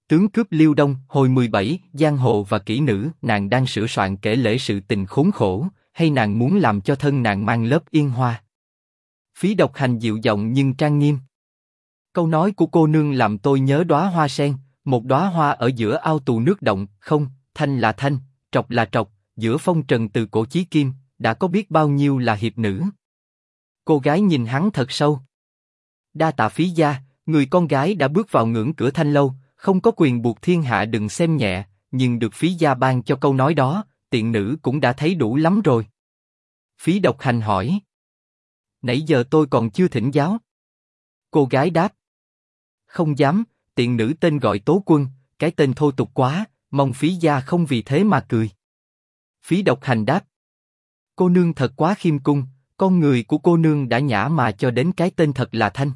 Tướng cướp Liêu Đông, hồi 17, giang hồ và kỹ nữ, nàng đang sửa soạn kể lể sự tình khốn khổ, hay nàng muốn làm cho thân nàng mang lớp yên hoa? Phí Độc Hành dịu giọng nhưng trang nghiêm. Câu nói của cô nương làm tôi nhớ đóa hoa sen, một đóa hoa ở giữa ao tù nước động, không, thanh là thanh, trọc là trọc, giữa phong trần từ cổ chí kim, đã có biết bao nhiêu là hiệp nữ. Cô gái nhìn hắn thật sâu. Đa tạ Phí gia, người con gái đã bước vào ngưỡng cửa thanh lâu, không có quyền buộc thiên hạ đừng xem nhẹ, nhưng được Phí gia ban cho câu nói đó, tiện nữ cũng đã thấy đủ lắm rồi. Phí Độc Hành hỏi. Nãy giờ tôi còn chưa thỉnh giáo. Cô gái đáp. Không dám, tiện nữ tên gọi Tố Quân, cái tên thô tục quá, mong Phí gia không vì thế mà cười. Phí Độc Hành đáp. Cô nương thật quá khiêm cung, con người của cô nương đã nhã mà cho đến cái tên thật là Thanh.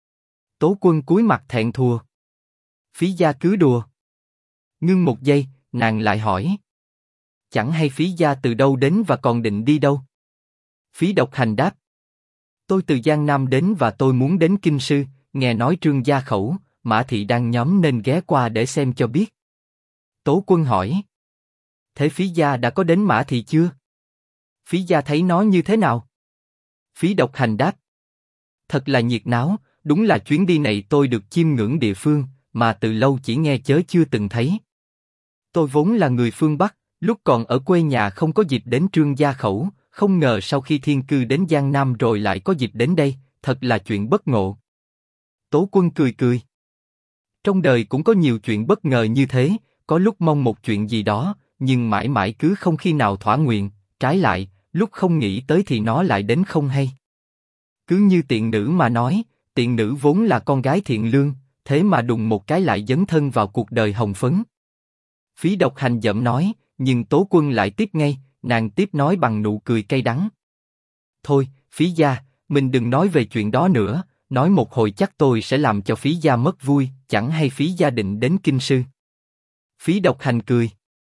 Tố Quân cúi mặt thẹn thùa. Phí gia cứ đùa. Ngưng một giây, nàng lại hỏi. Chẳng hay Phí gia từ đâu đến và còn định đi đâu? Phí Độc Hành đáp. Tôi từ Giang Nam đến và tôi muốn đến Kinh Sư, nghe nói Trương gia khẩu, Mã thị đang nhóm nên ghé qua để xem cho biết. Tố Quân hỏi. Thế Phí gia đã có đến Mã thị chưa? Phí gia thấy nó như thế nào? Phí Độc Hành đáp. Thật là nhiệt náo, đúng là chuyến đi này tôi được chiêm ngưỡng địa phương, mà từ lâu chỉ nghe chớ chưa từng thấy. Tôi vốn là người phương Bắc, lúc còn ở quê nhà không có dịp đến Trương gia khẩu, không ngờ sau khi thiên cư đến Giang Nam rồi lại có dịp đến đây, thật là chuyện bất ngộ. Tố Quân cười cười. Trong đời cũng có nhiều chuyện bất ngờ như thế, có lúc mong một chuyện gì đó, nhưng mãi mãi cứ không khi nào thỏa nguyện, trái lại, lúc không nghĩ tới thì nó lại đến không hay. Cứ như tiện nữ mà nói, tiện nữ vốn là con gái thiện lương, thế mà đùng một cái lại dấn thân vào cuộc đời hồng phấn. Phí Độc Hành giận nói, nhưng Tố Quân lại tiếp ngay, nàng tiếp nói bằng nụ cười cay đắng. Thôi, Phí gia, mình đừng nói về chuyện đó nữa, nói một hồi chắc tôi sẽ làm cho Phí gia mất vui, chẳng hay Phí gia định đến Kinh Sư. Phí Độc Hành cười.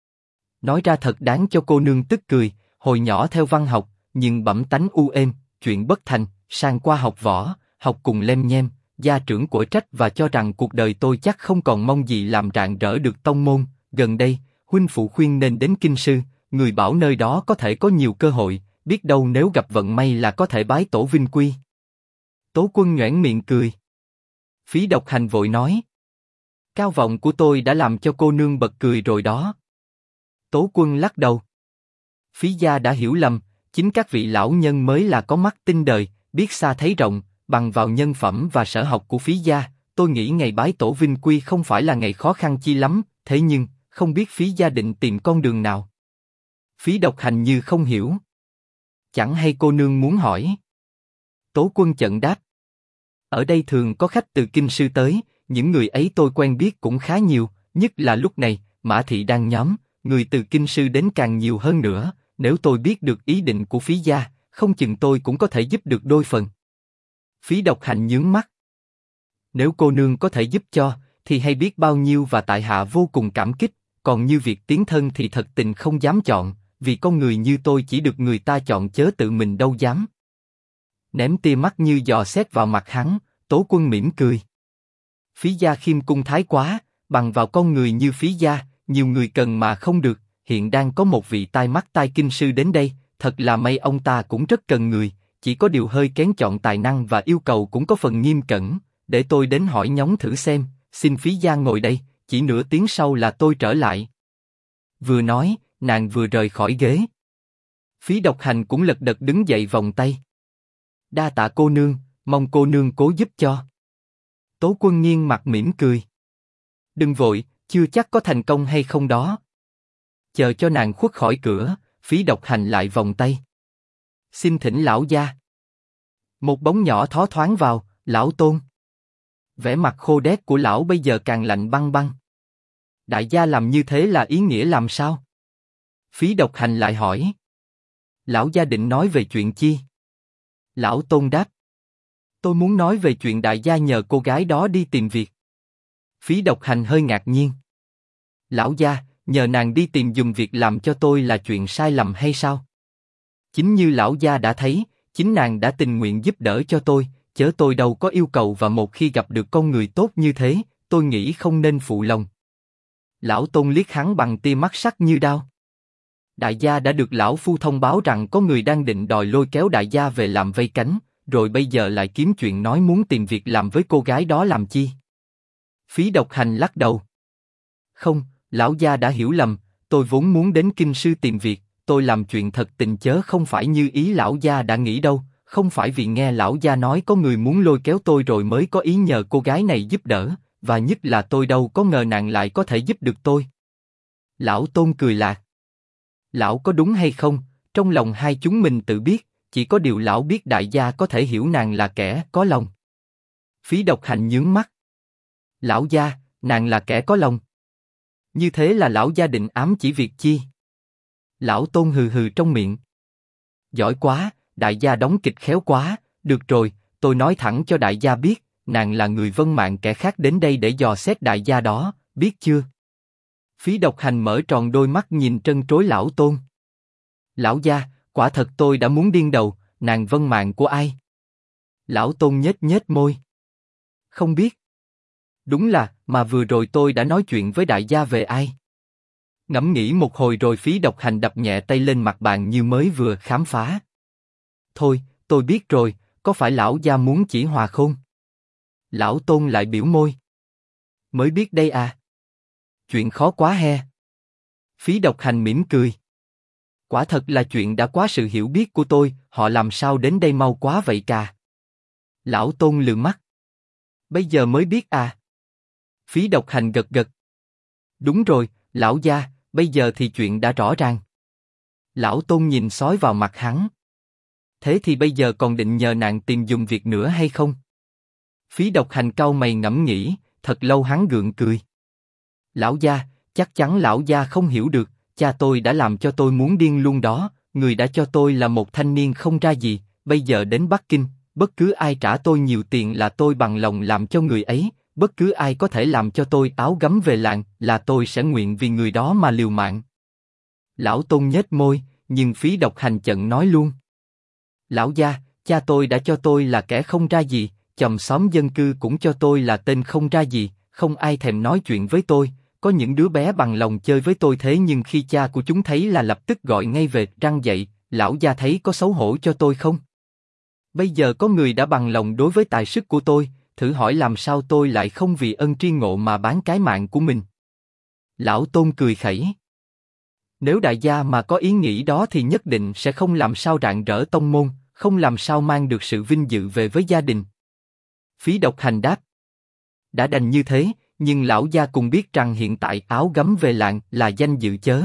Nói ra thật đáng cho cô nương tức cười, hồi nhỏ theo văn học, nhưng bẩm tánh u êm, chuyện bất thành, sang qua học võ, học cùng lem nhem, gia trưởng của trách và cho rằng cuộc đời tôi chắc không còn mong gì làm rạng rỡ được tông môn. Gần đây, huynh phụ khuyên nên đến Kinh Sư, người bảo nơi đó có thể có nhiều cơ hội, biết đâu nếu gặp vận may là có thể bái tổ vinh quy. Tố Quân nhoẻn miệng cười. Phí Độc Hành vội nói. Cao vọng của tôi đã làm cho cô nương bật cười rồi đó. Tố Quân lắc đầu. Phí gia đã hiểu lầm, chính các vị lão nhân mới là có mắt tinh đời, biết xa thấy rộng, bằng vào nhân phẩm và sở học của Phí gia, tôi nghĩ ngày bái tổ vinh quy không phải là ngày khó khăn chi lắm, thế nhưng, không biết Phí gia định tìm con đường nào. Phí Độc Hành như không hiểu. Chẳng hay cô nương muốn hỏi. Tố Quân chận đáp. Ở đây thường có khách từ Kinh Sư tới, những người ấy tôi quen biết cũng khá nhiều, nhất là lúc này, Mã thị đang nhóm, người từ Kinh Sư đến càng nhiều hơn nữa, nếu tôi biết được ý định của Phí gia, không chừng tôi cũng có thể giúp được đôi phần. Phí Độc Hành nhướng mắt. Nếu cô nương có thể giúp cho, thì hay biết bao nhiêu và tại hạ vô cùng cảm kích, còn như việc tiến thân thì thật tình không dám chọn, vì con người như tôi chỉ được người ta chọn chớ tự mình đâu dám. Ném tia mắt như dò xét vào mặt hắn, Tố Quân mỉm cười. Phí gia khiêm cung thái quá, bằng vào con người như Phí gia, nhiều người cần mà không được, hiện đang có một vị tai mắt tai kinh sư đến đây, thật là may ông ta cũng rất cần người, chỉ có điều hơi kén chọn tài năng và yêu cầu cũng có phần nghiêm cẩn, để tôi đến hỏi nhóng thử xem, xin Phí gia ngồi đây, chỉ nửa tiếng sau là tôi trở lại. Vừa nói, nàng vừa rời khỏi ghế. Phí Độc Hành cũng lật đật đứng dậy vòng tay. Đa tạ cô nương, mong cô nương cố giúp cho. Tố Quân nghiêng mặt mỉm cười. Đừng vội, chưa chắc có thành công hay không đó. Chờ cho nàng khuất khỏi cửa, Phí Độc Hành lại vòng tay. Xin thỉnh lão gia. Một bóng nhỏ thó thoáng vào, lão Tôn. Vẻ mặt khô đét của lão bây giờ càng lạnh băng băng. Đại gia làm như thế là ý nghĩa làm sao? Phí Độc Hành lại hỏi. Lão gia định nói về chuyện chi? Lão Tôn đáp. Tôi muốn nói về chuyện đại gia nhờ cô gái đó đi tìm việc. Phí Độc Hành hơi ngạc nhiên. Lão gia, nhờ nàng đi tìm giùm việc làm cho tôi là chuyện sai lầm hay sao? Chính như lão gia đã thấy, chính nàng đã tình nguyện giúp đỡ cho tôi, chớ tôi đâu có yêu cầu và một khi gặp được con người tốt như thế, tôi nghĩ không nên phụ lòng. Lão Tôn liếc hắn bằng tia mắt sắc như đao. Đại gia đã được lão phu thông báo rằng có người đang định đòi lôi kéo đại gia về làm vây cánh, rồi bây giờ lại kiếm chuyện nói muốn tìm việc làm với cô gái đó làm chi? Phí Độc Hành lắc đầu. Không, lão gia đã hiểu lầm, tôi vốn muốn đến kinh sư tìm việc, tôi làm chuyện thật tình chớ không phải như ý lão gia đã nghĩ đâu, không phải vì nghe lão gia nói có người muốn lôi kéo tôi rồi mới có ý nhờ cô gái này giúp đỡ, và nhất là tôi đâu có ngờ nàng lại có thể giúp được tôi. Lão Tôn cười lạc. Lão có đúng hay không, trong lòng hai chúng mình tự biết, chỉ có điều lão biết đại gia có thể hiểu nàng là kẻ có lòng. Phí Độc Hành nhướng mắt. Lão gia, nàng là kẻ có lòng. Như thế là lão gia định ám chỉ việc chi? Lão Tôn hừ hừ trong miệng. Giỏi quá, đại gia đóng kịch khéo quá, được rồi, tôi nói thẳng cho đại gia biết, nàng là người Vân Mạn kẻ khác đến đây để dò xét đại gia đó, biết chưa? Phí Độc Hành mở tròn đôi mắt nhìn trân trối lão Tôn. Lão gia, quả thật tôi đã muốn điên đầu, nàng Vân Mạn của ai? Lão Tôn nhếch nhếch môi. Không biết. Đúng là, mà vừa rồi tôi đã nói chuyện với đại gia về ai? Ngẫm nghĩ một hồi rồi Phí Độc Hành đập nhẹ tay lên mặt bàn như mới vừa khám phá. Thôi, tôi biết rồi, có phải lão gia muốn chỉ Hòa Khôn? Lão Tôn lại biểu môi. Mới biết đây à? Chuyện khó quá he. Phí Độc Hành mỉm cười. Quả thật là chuyện đã quá sự hiểu biết của tôi, họ làm sao đến đây mau quá vậy cả? Lão Tôn lườm mắt. Bây giờ mới biết à? Phí Độc Hành gật gật. Đúng rồi, lão gia, bây giờ thì chuyện đã rõ ràng. Lão Tôn nhìn sói vào mặt hắn. Thế thì bây giờ còn định nhờ nàng tìm dùm việc nữa hay không? Phí Độc Hành cau mày ngẫm nghĩ, thật lâu hắn gượng cười. Lão gia, chắc chắn lão gia không hiểu được, cha tôi đã làm cho tôi muốn điên luôn đó, người đã cho tôi là một thanh niên không ra gì, bây giờ đến Bắc Kinh, bất cứ ai trả tôi nhiều tiền là tôi bằng lòng làm cho người ấy, bất cứ ai có thể làm cho tôi áo gấm về làng là tôi sẽ nguyện vì người đó mà liều mạng. Lão Tôn nhếch môi, nhưng Phí Độc Hành chận nói luôn. Lão gia, cha tôi đã cho tôi là kẻ không ra gì, chòm xóm dân cư cũng cho tôi là tên không ra gì, không ai thèm nói chuyện với tôi, có những đứa bé bằng lòng chơi với tôi thế nhưng khi cha của chúng thấy là lập tức gọi ngay về răng dậy, lão gia thấy có xấu hổ cho tôi không? Bây giờ có người đã bằng lòng đối với tài sức của tôi, thử hỏi làm sao tôi lại không vì ân tri ngộ mà bán cái mạng của mình? Lão Tôn cười khẩy. Nếu đại gia mà có ý nghĩ đó thì nhất định sẽ không làm sao rạng rỡ tông môn, không làm sao mang được sự vinh dự về với gia đình. Phí Độc Hành đáp. Đã đành như thế, nhưng lão gia cùng biết rằng hiện tại áo gấm về làng là danh dự chớ.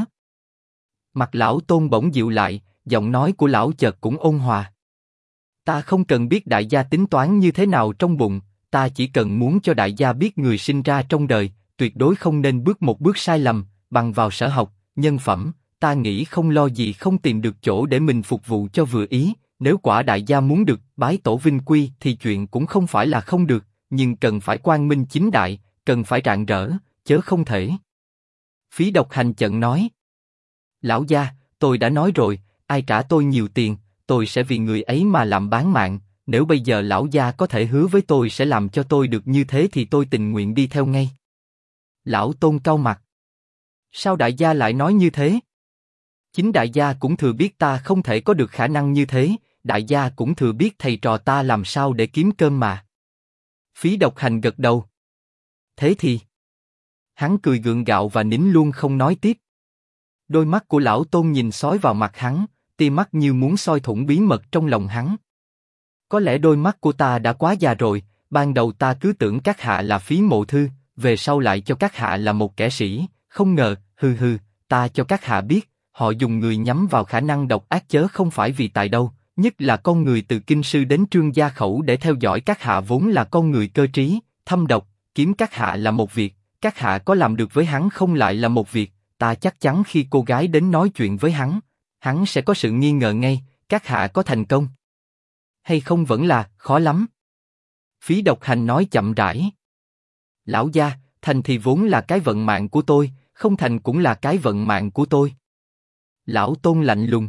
Mặt lão Tôn bỗng dịu lại, giọng nói của lão chợt cũng ôn hòa. Ta không cần biết đại gia tính toán như thế nào trong bụng, ta chỉ cần muốn cho đại gia biết người sinh ra trong đời, tuyệt đối không nên bước một bước sai lầm, bằng vào sở học, nhân phẩm, ta nghĩ không lo gì không tìm được chỗ để mình phục vụ cho vừa ý, nếu quả đại gia muốn được bái tổ vinh quy thì chuyện cũng không phải là không được, nhưng cần phải quang minh chính đại, cần phải rạng rỡ, chớ không thể. Phí Độc Hành chận nói. Lão gia, tôi đã nói rồi, ai trả tôi nhiều tiền, tôi sẽ vì người ấy mà làm bán mạng, nếu bây giờ lão gia có thể hứa với tôi sẽ làm cho tôi được như thế thì tôi tình nguyện đi theo ngay. Lão Tôn cau mặt. Sao đại gia lại nói như thế? Chính đại gia cũng thừa biết ta không thể có được khả năng như thế, đại gia cũng thừa biết thầy trò ta làm sao để kiếm cơm mà. Phí Độc Hành gật đầu. Thế thì... Hắn cười gượng gạo và nín luôn không nói tiếp. Đôi mắt của lão Tôn nhìn sói vào mặt hắn, tia mắt như muốn soi thủng bí mật trong lòng hắn. Có lẽ đôi mắt của ta đã quá già rồi, ban đầu ta cứ tưởng các hạ là Phí Mộ Thư, về sau lại cho các hạ là một kẻ sĩ, không ngờ, ta cho các hạ biết, họ dùng người nhắm vào khả năng độc ác chớ không phải vì tài đâu, nhất là con người từ kinh sư đến Trương Gia Khẩu để theo dõi các hạ vốn là con người cơ trí, thâm độc, kiếm các hạ là một việc, các hạ có làm được với hắn không lại là một việc, ta chắc chắn khi cô gái đến nói chuyện với hắn sẽ có sự nghi ngờ ngay, các hạ có thành công hay không vẫn là khó lắm. Phí Độc Hành nói chậm rãi. Lão gia, thành thì vốn là cái vận mạng của tôi, không thành cũng là cái vận mạng của tôi. Lão Tôn lạnh lùng.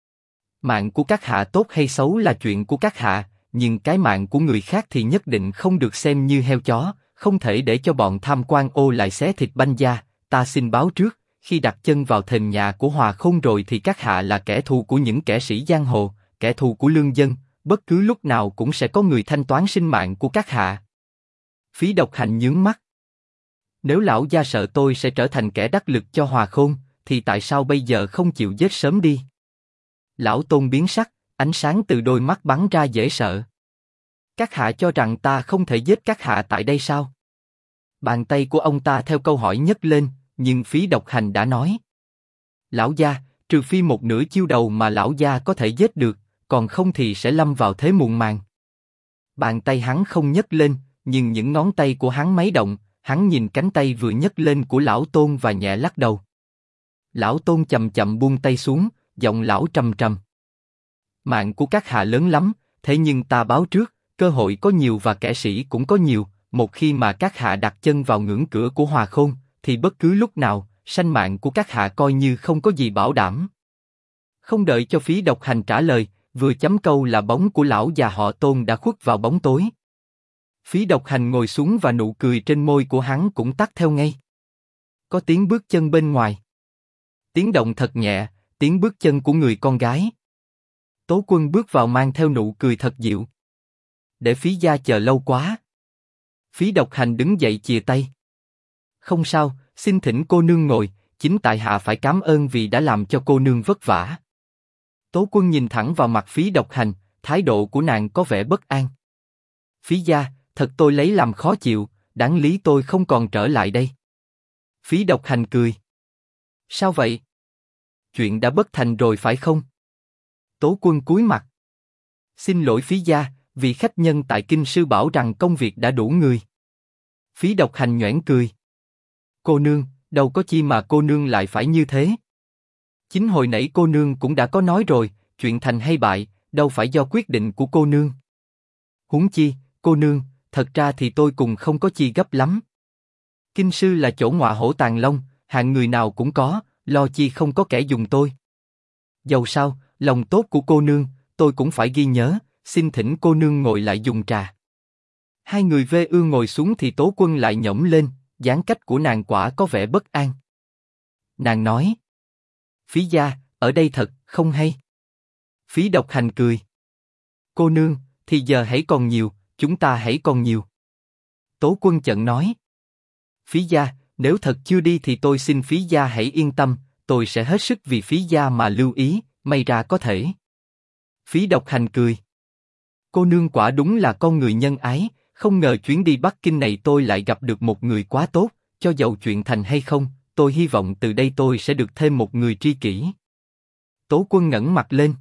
Mạng của các hạ tốt hay xấu là chuyện của các hạ, nhưng cái mạng của người khác thì nhất định không được xem như heo chó, không thể để cho bọn tham quan ô lại xé thịt banh da, ta xin báo trước, khi đặt chân vào thềm nhà của Hòa Khôn rồi thì các hạ là kẻ thù của những kẻ sĩ giang hồ, kẻ thù của lương dân, bất cứ lúc nào cũng sẽ có người thanh toán sinh mạng của các hạ. Phí Độc Hành nhướng mắt. Nếu lão gia sợ tôi sẽ trở thành kẻ đắc lực cho Hòa Khôn, thì tại sao bây giờ không chịu giết sớm đi? Lão Tôn biến sắc, ánh sáng từ đôi mắt bắn ra dễ sợ. Các hạ cho rằng ta không thể giết các hạ tại đây sao? Bàn tay của ông ta theo câu hỏi nhấc lên, nhưng Phí Độc Hành đã nói. Lão gia, trừ phi một nửa chiêu đầu mà lão gia có thể giết được, còn không thì sẽ lâm vào thế muộn màng. Bàn tay hắn không nhấc lên, nhưng những ngón tay của hắn máy động, hắn nhìn cánh tay vừa nhấc lên của lão Tôn và nhẹ lắc đầu. Lão Tôn chậm chậm buông tay xuống, giọng lão trầm trầm. Mạng của các hạ lớn lắm, thế nhưng ta báo trước, cơ hội có nhiều và kẻ sĩ cũng có nhiều, một khi mà các hạ đặt chân vào ngưỡng cửa của Hòa Khôn, thì bất cứ lúc nào, sanh mạng của các hạ coi như không có gì bảo đảm. Không đợi cho Phí Độc Hành trả lời, vừa chấm câu là bóng của lão già họ Tôn đã khuất vào bóng tối. Phí Độc Hành ngồi xuống và nụ cười trên môi của hắn cũng tắt theo ngay. Có tiếng bước chân bên ngoài. Tiếng động thật nhẹ, tiếng bước chân của người con gái. Tố Quân bước vào mang theo nụ cười thật dịu. Để Phí gia chờ lâu quá. Phí Độc Hành đứng dậy chìa tay. Không sao, xin thỉnh cô nương ngồi, chính tại hạ phải cảm ơn vì đã làm cho cô nương vất vả. Tố Quân nhìn thẳng vào mặt Phí Độc Hành, thái độ của nàng có vẻ bất an. Phí gia, thật tôi lấy làm khó chịu, đáng lý tôi không còn trở lại đây. Phí Độc Hành cười. Sao vậy? Chuyện đã bất thành rồi phải không? Tố Quân cúi mặt. Xin lỗi Phí gia, vị khách nhân tại kinh sư bảo rằng công việc đã đủ người. Phí Độc Hành nhoẻn cười. Cô nương, đâu có chi mà cô nương lại phải như thế. Chính hồi nãy cô nương cũng đã có nói rồi, chuyện thành hay bại, đâu phải do quyết định của cô nương. Huống chi, cô nương, thật ra thì tôi cùng không có chi gấp lắm. Kinh sư là chỗ ngọa hổ tàng long, hạng người nào cũng có, lo chi không có kẻ dùng tôi. Dầu sao, lòng tốt của cô nương, tôi cũng phải ghi nhớ, xin thỉnh cô nương ngồi lại dùng trà. Hai người vê ương ngồi xuống thì Tố Quân lại nhõng lên, dáng cách của nàng quả có vẻ bất an. Nàng nói. Phí gia, ở đây thật, không hay. Phí Độc Hành cười. Cô nương, thì giờ hãy còn nhiều, chúng ta hãy còn nhiều. Tố Quân chợt nói. Phí gia, nếu thật chưa đi thì tôi xin Phí gia hãy yên tâm, tôi sẽ hết sức vì Phí gia mà lưu ý, may ra có thể. Phí Độc Hành cười. Cô nương quả đúng là con người nhân ái, không ngờ chuyến đi Bắc Kinh này tôi lại gặp được một người quá tốt, cho dầu chuyện thành hay không, tôi hy vọng từ đây tôi sẽ được thêm một người tri kỷ. Tố Quân ngẩng mặt lên.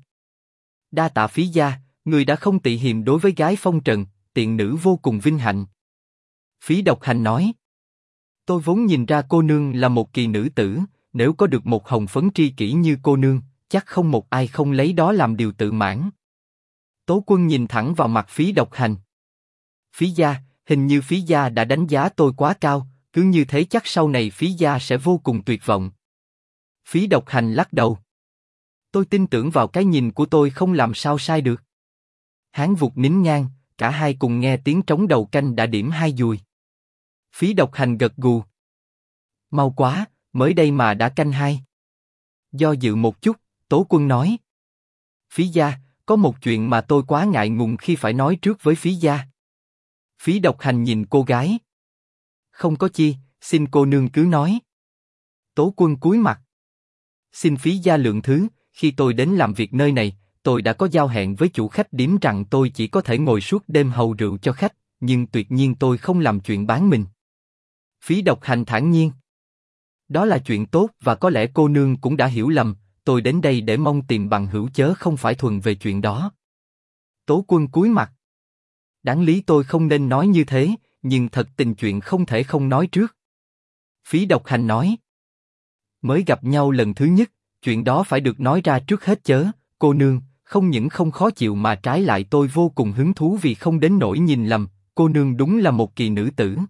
Đa tạ Phí gia, người đã không tị hiềm đối với gái phong trần, tiện nữ vô cùng vinh hạnh. Phí Độc Hành nói. Tôi vốn nhìn ra cô nương là một kỳ nữ tử, nếu có được một hồng phấn tri kỷ như cô nương, chắc không một ai không lấy đó làm điều tự mãn. Tố Quân nhìn thẳng vào mặt Phí Độc Hành. Phí gia, hình như Phí gia đã đánh giá tôi quá cao, cứ như thế chắc sau này Phí gia sẽ vô cùng tuyệt vọng. Phí Độc Hành lắc đầu. Tôi tin tưởng vào cái nhìn của tôi không làm sao sai được. Hắn vụt nín nhang, cả hai cùng nghe tiếng trống đầu canh đã điểm 2 dùi. Phí Độc Hành gật gù. Mau quá, mới đây mà đã canh 2. Do dự một chút, Tố Quân nói. Phí gia, có một chuyện mà tôi quá ngại ngùng khi phải nói trước với Phí gia. Phí Độc Hành nhìn cô gái. Không có chi, xin cô nương cứ nói. Tố Quân cúi mặt. Xin Phí gia lượng thứ, khi tôi đến làm việc nơi này, tôi đã có giao hẹn với chủ khách điếm rằng tôi chỉ có thể ngồi suốt đêm hầu rượu cho khách, nhưng tuyệt nhiên tôi không làm chuyện bán mình. Phí Độc Hành thản nhiên. Đó là chuyện tốt và có lẽ cô nương cũng đã hiểu lầm, tôi đến đây để mong tìm bằng hữu chớ không phải thuần về chuyện đó. Tố Quân cúi mặt. Đáng lý tôi không nên nói như thế, nhưng thật tình chuyện không thể không nói trước. Phí Độc Hành nói. Mới gặp nhau lần thứ nhất, chuyện đó phải được nói ra trước hết chớ, cô nương, không những không khó chịu mà trái lại tôi vô cùng hứng thú vì không đến nỗi nhìn lầm, cô nương đúng là một kỳ nữ tử.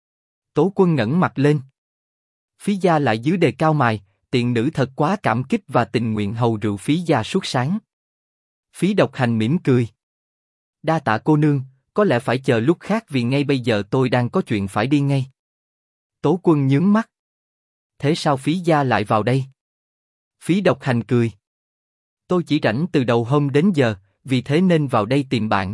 Tố Quân ngẩng mặt lên. Phí gia lại dưới đề cao mày, tiện nữ thật quá cảm kích và tình nguyện hầu rượu Phí gia suốt sáng. Phí Độc Hành mỉm cười. Đa tạ cô nương, có lẽ phải chờ lúc khác vì ngay bây giờ tôi đang có chuyện phải đi ngay. Tố Quân nhướng mắt. thế sao Phí Gia lại vào đây? Phí Độc Hành cười. Tôi chỉ rảnh từ đầu hôm đến giờ, vì thế nên vào đây tìm bạn.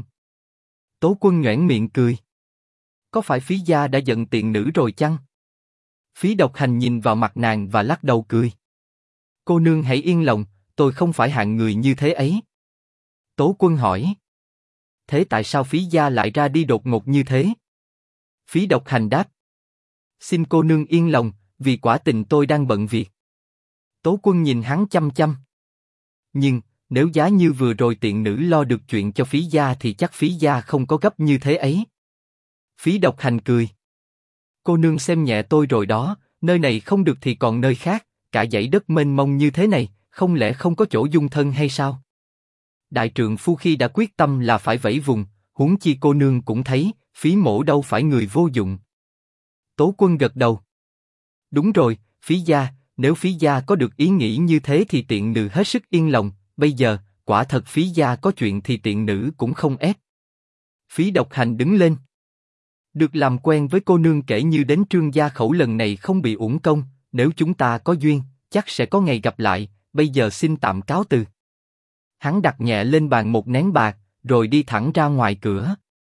Tố Quân nhoẻn miệng cười. Có phải Phí Gia đã giận tiện nữ rồi chăng? Phí Độc Hành nhìn vào mặt nàng và lắc đầu cười. Cô nương hãy yên lòng, tôi không phải hạng người như thế ấy. Tố Quân hỏi. Thế tại sao Phí Gia lại ra đi đột ngột như thế? Phí Độc Hành đáp. Xin cô nương yên lòng, vì quả tình tôi đang bận việc. Tố Quân nhìn hắn chăm chăm. Nhưng, nếu giá như vừa rồi tiện nữ lo được chuyện cho Phí Gia thì chắc Phí Gia không có gấp như thế ấy. Phí Độc Hành cười. Cô nương xem nhẹ tôi rồi đó, nơi này không được thì còn nơi khác, cả dãy đất mênh mông như thế này, không lẽ không có chỗ dung thân hay sao? Đại trượng phu khi đã quyết tâm là phải vẫy vùng, huống chi cô nương cũng thấy, Phí mỗ đâu phải người vô dụng. Tố Quân gật đầu. Đúng rồi, Phí Gia, nếu Phí Gia có được ý nghĩ như thế thì tiện nữ hết sức yên lòng, bây giờ, quả thật Phí Gia có chuyện thì tiện nữ cũng không ép. Phí Độc Hành đứng lên. Được làm quen với cô nương kể như đến Trương gia khẩu lần này không bị uổng công, nếu chúng ta có duyên, chắc sẽ có ngày gặp lại, bây giờ xin tạm cáo từ. Hắn đặt nhẹ lên bàn một nén bạc, rồi đi thẳng ra ngoài cửa.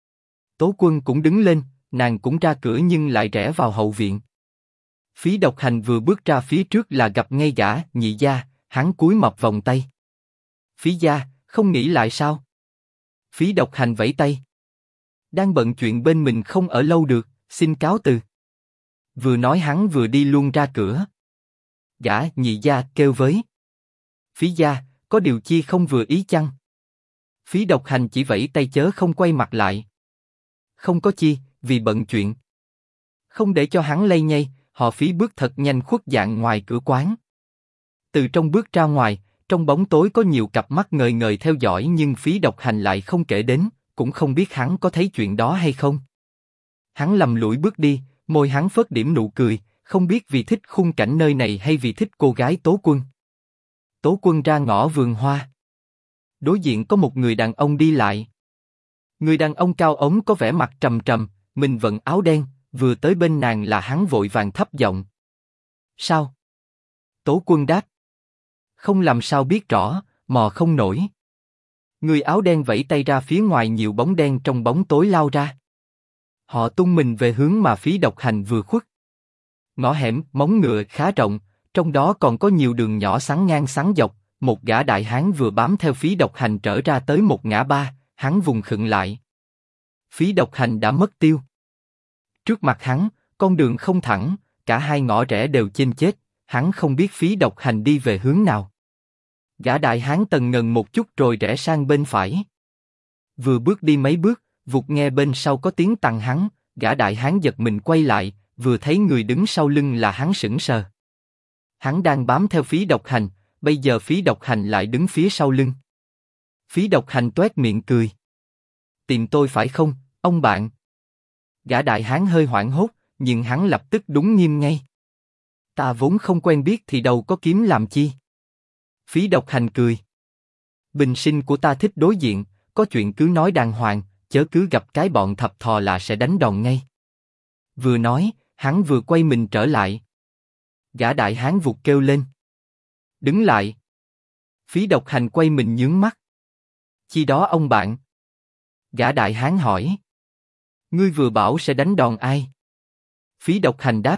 Tố Quân cũng đứng lên, nàng cũng ra cửa nhưng lại rẽ vào hậu viện. Phí Độc Hành vừa bước ra phía trước là gặp ngay gã Nhị gia, hắn cúi mập vòng tay. Phí gia, không nghĩ lại sao? Phí Độc Hành vẫy tay. Đang bận chuyện bên mình không ở lâu được, xin cáo từ. Vừa nói hắn vừa đi luôn ra cửa. Gã Nhị gia kêu với. Phí gia, có điều chi không vừa ý chăng? Phí Độc Hành chỉ vẫy tay chớ không quay mặt lại. Không có chi, vì bận chuyện. Không để cho hắn lây nhây, họ Phí bước thật nhanh khuất dạng ngoài cửa quán. Từ trong bước ra ngoài, trong bóng tối có nhiều cặp mắt ngời ngời theo dõi nhưng Phí Độc Hành lại không kể đến, cũng không biết hắn có thấy chuyện đó hay không. Hắn lầm lũi bước đi, môi hắn phớt điểm nụ cười, không biết vì thích khung cảnh nơi này hay vì thích cô gái Tố Quân. Tố Quân ra ngõ vườn hoa. Đối diện có một người đàn ông đi lại. Người đàn ông cao ống có vẻ mặt trầm trầm, mình vận áo đen, vừa tới bên nàng là hắn vội vàng thấp giọng. Sao? Tố Quân đáp. Không làm sao biết rõ, mò không nổi. Người áo đen vẫy tay ra phía ngoài nhiều bóng đen trong bóng tối lao ra. Họ tung mình về hướng mà Phí Độc Hành vừa khuất. Ngõ hẻm, móng ngựa khá rộng, trong đó còn có nhiều đường nhỏ xắn ngang xắn dọc. Một gã đại hán vừa bám theo Phí Độc Hành trở ra tới một ngã ba, hắn vùng khựng lại. Phí Độc Hành đã mất tiêu. Trước mặt hắn, con đường không thẳng, cả hai ngõ rẽ đều chênh chết, hắn không biết Phí Độc Hành đi về hướng nào. Gã đại hán tần ngần một chút rồi rẽ sang bên phải. Vừa bước đi mấy bước, vụt nghe bên sau có tiếng tằng hắn, gã đại hán giật mình quay lại, vừa thấy người đứng sau lưng là hắn sững sờ. Hắn đang bám theo Phí Độc Hành, bây giờ Phí Độc Hành lại đứng phía sau lưng. Phí Độc Hành toét miệng cười. Tìm tôi phải không, ông bạn? Gã đại hán hơi hoảng hốt, nhưng hắn lập tức đúng nghiêm ngay. Ta vốn không quen biết thì đâu có kiếm làm chi. Phí Độc Hành cười. Bình sinh của ta thích đối diện, có chuyện cứ nói đàng hoàng, chớ cứ gặp cái bọn thập thò là sẽ đánh đòn ngay. Vừa nói, hắn vừa quay mình trở lại. Gã đại hán vụt kêu lên. Đứng lại. Phí Độc Hành quay mình nhướng mắt. Chi đó ông bạn? Gã đại hán hỏi. Ngươi vừa bảo sẽ đánh đòn ai? Phí Độc Hành đáp.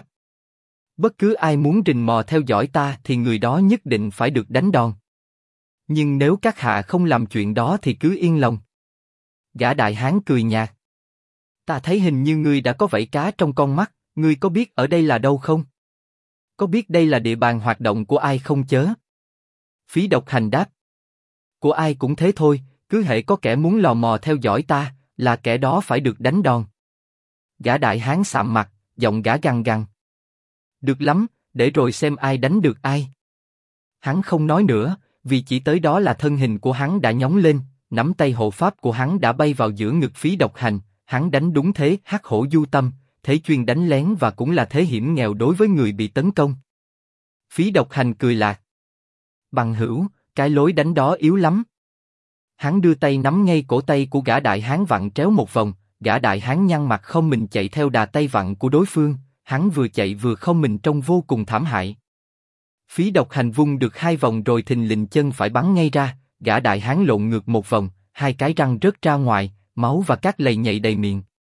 Bất cứ ai muốn rình mò theo dõi ta thì người đó nhất định phải được đánh đòn. Nhưng nếu các hạ không làm chuyện đó thì cứ yên lòng. Gã đại hán cười nhạt. Ta thấy hình như ngươi đã có vảy cá trong con mắt, ngươi có biết ở đây là đâu không? Có biết đây là địa bàn hoạt động của ai không chớ? Phí Độc Hành đáp. Của ai cũng thế thôi, cứ hễ có kẻ muốn lò mò theo dõi ta, là kẻ đó phải được đánh đòn. Gã đại hán sạm mặt, giọng gã gằn gằn. Được lắm, để rồi xem ai đánh được ai. Hắn không nói nữa, vì chỉ tới đó là thân hình của hắn đã nhóng lên, nắm tay hộ pháp của hắn đã bay vào giữa ngực Phí Độc Hành, hắn đánh đúng thế hắc hổ du tâm, thế chuyên đánh lén và cũng là thế hiểm nghèo đối với người bị tấn công. Phí Độc Hành cười lạc. Bằng hữu, cái lối đánh đó yếu lắm. Hắn đưa tay nắm ngay cổ tay của gã đại hán vặn tréo một vòng, gã đại hán nhăn mặt không mình chạy theo đà tay vặn của đối phương, Hắn vừa chạy vừa không mình trông vô cùng thảm hại. Phí Độc Hành vung được 2 vòng rồi thình lình chân phải bắn ngay ra, gã đại hán lộn ngược một vòng, 2 cái răng rớt ra ngoài, máu và các lầy nhầy đầy miệng.